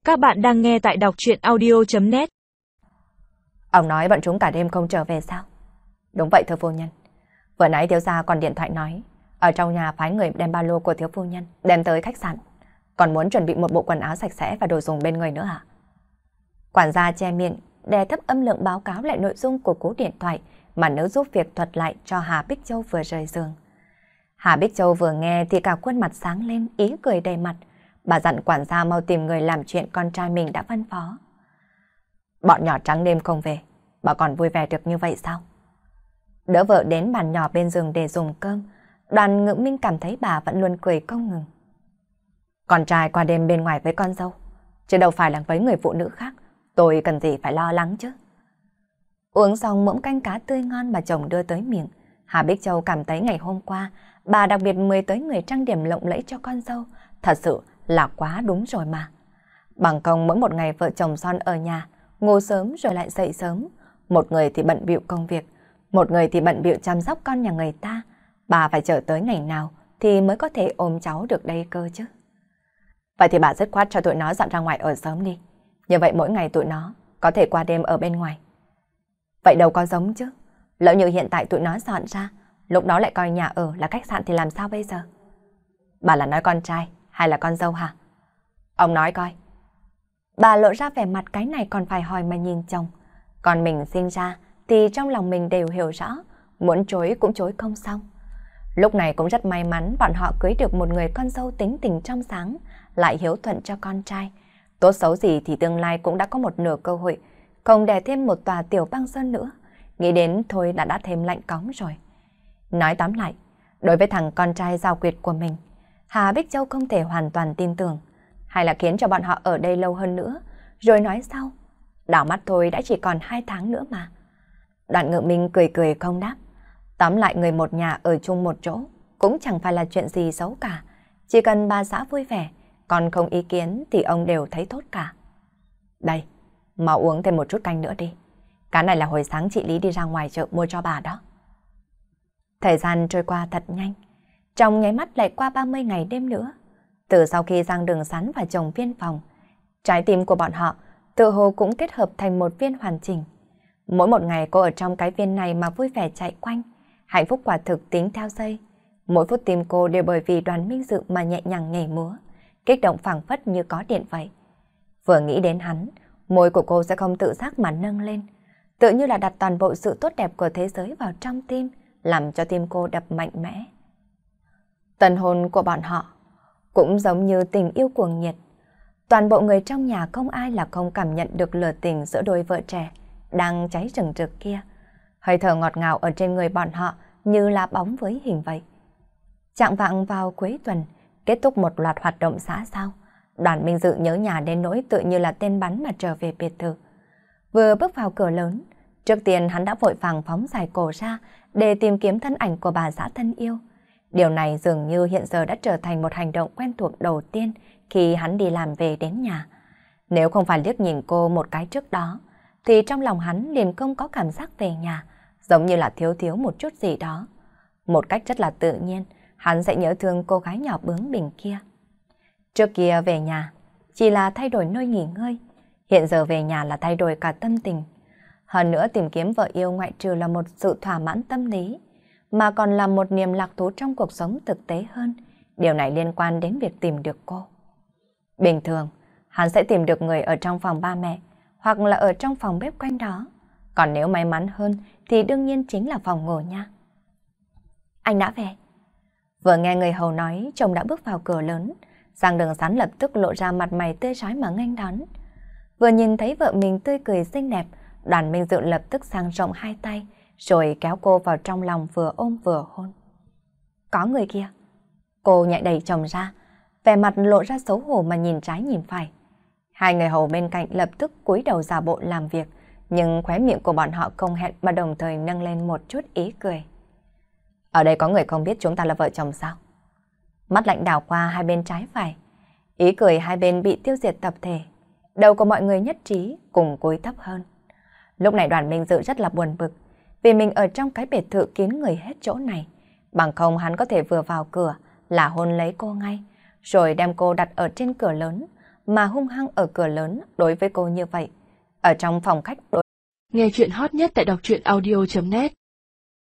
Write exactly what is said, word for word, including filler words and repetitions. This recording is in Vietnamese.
Các bạn đang nghe tại đọc truyện audio chấm net. Ông nói bọn chúng cả đêm không trở về sao? Đúng vậy thưa phu nhân. Vừa nãy thiếu gia còn điện thoại nói ở trong nhà phái người đem ba lô của thiếu phu nhân đem tới khách sạn, còn muốn chuẩn bị một bộ quần áo sạch sẽ và đồ dùng bên người nữa hả? Quản gia che miệng, đè thấp âm lượng báo cáo lại nội dung của cú điện thoại mà nữ giúp việc thuật lại cho Hà Bích Châu vừa rời giường. Hà Bích Châu vừa nghe thì cả khuôn mặt sáng lên, ý cười đầy mặt. Bà dặn quản gia mau tìm người làm chuyện con trai mình đã phân phó. Bọn nhỏ trắng đêm không về, bà còn vui vẻ được như vậy sao? Đỡ vợ đến bàn nhỏ bên giường để dùng cơm, Đoàn Ngữ Minh cảm thấy bà vẫn luôn cười không ngừng. Con trai qua đêm bên ngoài với con dâu, chứ đâu phải là với người phụ nữ khác, tôi cần gì phải lo lắng chứ. Uống xong muỗng canh cá tươi ngon mà chồng đưa tới miệng, Hà Bích Châu cảm thấy ngày hôm qua bà đặc biệt mời tới người trang điểm lộng lẫy cho con dâu, thật sự là quá đúng rồi mà. Bằng công mỗi một ngày vợ chồng son ở nhà, ngủ sớm rồi lại dậy sớm, một người thì bận bịu công việc, một người thì bận bịu chăm sóc con nhà người ta, bà phải chờ tới ngày nào thì mới có thể ôm cháu được đây cơ chứ. Vậy thì bà dứt khoát cho tụi nó dọn ra ngoài ở sớm đi, như vậy mỗi ngày tụi nó có thể qua đêm ở bên ngoài. Vậy đâu có giống chứ, lỡ như hiện tại tụi nó dọn ra, lúc đó lại coi nhà ở là khách sạn thì làm sao bây giờ? Bà là nói con trai hay là con dâu hả? Ông nói coi. Bà lộ ra vẻ mặt cái này còn phải hỏi mà nhìn chồng. Còn mình sinh ra thì trong lòng mình đều hiểu rõ, muốn chối cũng chối không xong. Lúc này cũng rất may mắn bọn họ cưới được một người con dâu tính tình trong sáng, lại hiếu thuận cho con trai. Tốt xấu gì thì tương lai cũng đã có một nửa cơ hội, không đè thêm một tòa tiểu băng sơn nữa. Nghĩ đến thôi đã đã thêm lạnh cóng rồi. Nói tóm lại, đối với thằng con trai giàu quyệt của mình, Hà Bích Châu không thể hoàn toàn tin tưởng, hay là khiến cho bọn họ ở đây lâu hơn nữa, rồi nói sau. Đảo mắt thôi đã chỉ còn hai tháng nữa mà. Đoạn Ngự Minh cười cười không đáp. Tóm lại người một nhà ở chung một chỗ cũng chẳng phải là chuyện gì xấu cả. Chỉ cần bà xã vui vẻ, còn không ý kiến thì ông đều thấy tốt cả. Đây, mau uống thêm một chút canh nữa đi. Cái này là hồi sáng chị Lý đi ra ngoài chợ mua cho bà đó. Thời gian trôi qua thật nhanh. Trong nháy mắt lại qua ba mươi ngày đêm nữa. Từ sau khi Giang Đường Sán và chồng viên phòng, trái tim của bọn họ tự hồ cũng kết hợp thành một viên hoàn chỉnh. Mỗi một ngày cô ở trong cái viên này mà vui vẻ chạy quanh, hạnh phúc quả thực tính theo giây. Mỗi phút tim cô đều bởi vì Đoàn Minh Dự mà nhẹ nhàng nhảy múa, kích động phảng phất như có điện vậy. Vừa nghĩ đến hắn, môi của cô sẽ không tự giác mà nâng lên, tự như là đặt toàn bộ sự tốt đẹp của thế giới vào trong tim, làm cho tim cô đập mạnh mẽ. Tân hôn của bọn họ cũng giống như tình yêu cuồng nhiệt. Toàn bộ người trong nhà không ai là không cảm nhận được lửa tình giữa đôi vợ trẻ đang cháy rừng rực kia. Hơi thở ngọt ngào ở trên người bọn họ như là bóng với hình vậy. Chạng vạng vào cuối tuần, kết thúc một loạt hoạt động xã giao, Đoàn Minh Dự nhớ nhà đến nỗi tự như là tên bắn mà trở về biệt thự. Vừa bước vào cửa lớn, trước tiên hắn đã vội vàng phóng dài cổ ra để tìm kiếm thân ảnh của bà xã thân yêu. Điều này dường như hiện giờ đã trở thành một hành động quen thuộc đầu tiên khi hắn đi làm về đến nhà. Nếu không phải liếc nhìn cô một cái trước đó, thì trong lòng hắn liền không có cảm giác về nhà, giống như là thiếu thiếu một chút gì đó. Một cách rất là tự nhiên, hắn sẽ nhớ thương cô gái nhỏ bướng bỉnh kia. Trước kia về nhà, chỉ là thay đổi nơi nghỉ ngơi, hiện giờ về nhà là thay đổi cả tâm tình. Hơn nữa tìm kiếm vợ yêu ngoại trừ là một sự thỏa mãn tâm lý, mà còn là một niềm lạc thú trong cuộc sống thực tế hơn. Điều này liên quan đến việc tìm được cô. Bình thường, hắn sẽ tìm được người ở trong phòng ba mẹ, hoặc là ở trong phòng bếp quanh đó. Còn nếu may mắn hơn thì đương nhiên chính là phòng ngủ nha. Anh đã về. Vừa nghe người hầu nói, chồng đã bước vào cửa lớn. Giang Đường Sán lập tức lộ ra mặt mày tươi rói mà nghênh đón. Vừa nhìn thấy vợ mình tươi cười xinh đẹp, Đoàn Minh Dự lập tức dang rộng hai tay, rồi kéo cô vào trong lòng vừa ôm vừa hôn. Có người kia. Cô nhạy đẩy chồng ra, vẻ mặt lộ ra xấu hổ mà nhìn trái nhìn phải. Hai người hầu bên cạnh lập tức cúi đầu giả bộ làm việc, nhưng khóe miệng của bọn họ không hẹn mà đồng thời nâng lên một chút ý cười. Ở đây có người không biết chúng ta là vợ chồng sao? Mắt lạnh đảo qua hai bên trái phải, ý cười hai bên bị tiêu diệt tập thể. Đầu của mọi người nhất trí cùng cúi thấp hơn. Lúc này Đoàn Minh Dự rất là buồn bực, vì mình ở trong cái biệt thự kín người hết chỗ này. Bằng không hắn có thể vừa vào cửa là hôn lấy cô ngay, rồi đem cô đặt ở trên cửa lớn, mà hung hăng ở cửa lớn đối với cô như vậy. Ở trong phòng khách đối... Nghe chuyện hot nhất tại đọc truyện audio chấm net